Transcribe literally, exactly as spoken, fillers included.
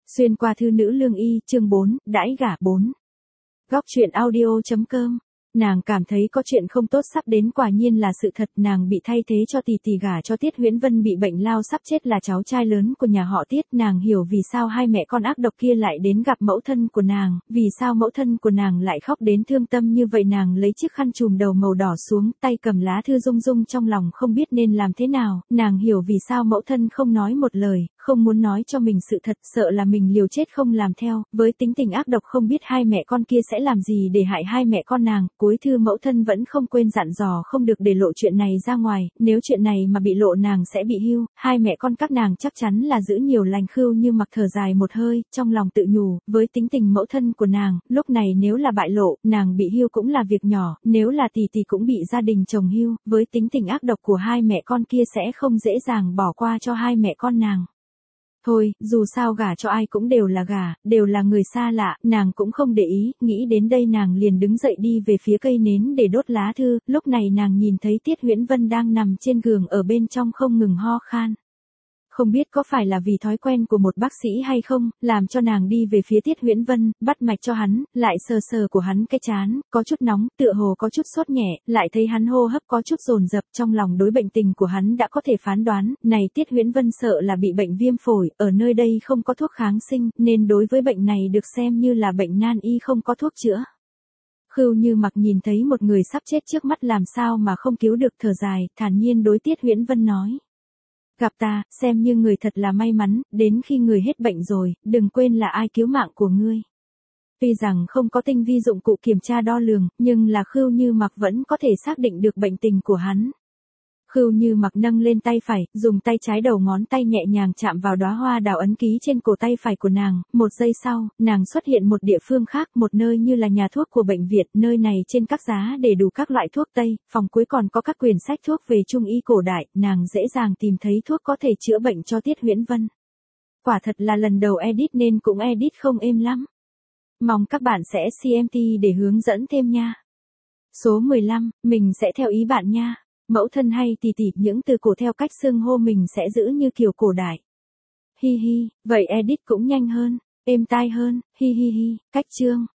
Xuyên qua thư nữ lương y, chương bốn, đãi gả bốn. Góc truyện audio chấm com. Nàng cảm thấy có chuyện không tốt sắp đến, quả nhiên là sự thật. Nàng bị thay thế cho tỷ tỷ gả cho Tiết Huyễn Vân, bị bệnh lao sắp chết, là cháu trai lớn của nhà họ Tiết. Nàng hiểu vì sao hai mẹ con ác độc kia lại đến gặp mẫu thân của nàng, vì sao mẫu thân của nàng lại khóc đến thương tâm như vậy. Nàng lấy chiếc khăn trùm đầu màu đỏ xuống, tay cầm lá thư rung rung trong lòng không biết nên làm thế nào. Nàng hiểu vì sao mẫu thân không nói một lời, không muốn nói cho mình sự thật, sợ là mình liều chết không làm theo. Với tính tình ác độc, không biết hai mẹ con kia sẽ làm gì để hại hai mẹ con nàng. Cuối thư mẫu thân vẫn không quên dặn dò không được để lộ chuyện này ra ngoài, nếu chuyện này mà bị lộ nàng sẽ bị hưu. Hai mẹ con các nàng chắc chắn là giữ nhiều lành. Khưu Như Mặc thở dài một hơi, trong lòng tự nhủ, với tính tình mẫu thân của nàng, lúc này nếu là bại lộ, nàng bị hưu cũng là việc nhỏ, nếu là tỷ tỷ cũng bị gia đình chồng hưu. Với tính tình ác độc của hai mẹ con kia sẽ không dễ dàng bỏ qua cho hai mẹ con nàng. Thôi, dù sao gả cho ai cũng đều là gả, đều là người xa lạ, nàng cũng không để ý. Nghĩ đến đây nàng liền đứng dậy đi về phía cây nến để đốt lá thư. Lúc này nàng nhìn thấy Tiết Huyễn Vân đang nằm trên giường, ở bên trong không ngừng ho khan. Không biết có phải là vì thói quen của một bác sĩ hay không, làm cho nàng đi về phía Tiết Huyễn Vân, bắt mạch cho hắn, lại sờ sờ của hắn cái trán, có chút nóng, tựa hồ có chút sốt nhẹ, lại thấy hắn hô hấp có chút dồn dập. Trong lòng đối bệnh tình của hắn đã có thể phán đoán, này Tiết Huyễn Vân sợ là bị bệnh viêm phổi, ở nơi đây không có thuốc kháng sinh, nên đối với bệnh này được xem như là bệnh nan y không có thuốc chữa. Khưu Như Mặc nhìn thấy một người sắp chết trước mắt, làm sao mà không cứu được, thở dài, thản nhiên đối Tiết Huyễn Vân nói. Gặp ta, xem như người thật là may mắn, đến khi người hết bệnh rồi, đừng quên là ai cứu mạng của ngươi. Tuy rằng không có tinh vi dụng cụ kiểm tra đo lường, nhưng là Khưu Như Mặc vẫn có thể xác định được bệnh tình của hắn. Khưu Như Mặc nâng lên tay phải, dùng tay trái đầu ngón tay nhẹ nhàng chạm vào đóa hoa đào ấn ký trên cổ tay phải của nàng. Một giây sau, nàng xuất hiện một địa phương khác, một nơi như là nhà thuốc của bệnh viện. Nơi này trên các giá để đủ các loại thuốc tây, phòng cuối còn có các quyển sách thuốc về trung y cổ đại. Nàng dễ dàng tìm thấy thuốc có thể chữa bệnh cho Tiết Huyễn Vân. Quả thật là lần đầu edit nên cũng edit không êm lắm. Mong các bạn sẽ xê em tê để hướng dẫn thêm nha. Số mười lăm, mình sẽ theo ý bạn nha. Mẫu thân hay tỷ tỷ, những từ cổ theo cách xưng hô mình sẽ giữ như kiểu cổ đại. Hi hi, vậy edit cũng nhanh hơn, êm tai hơn, hi hi hi. Cách chương.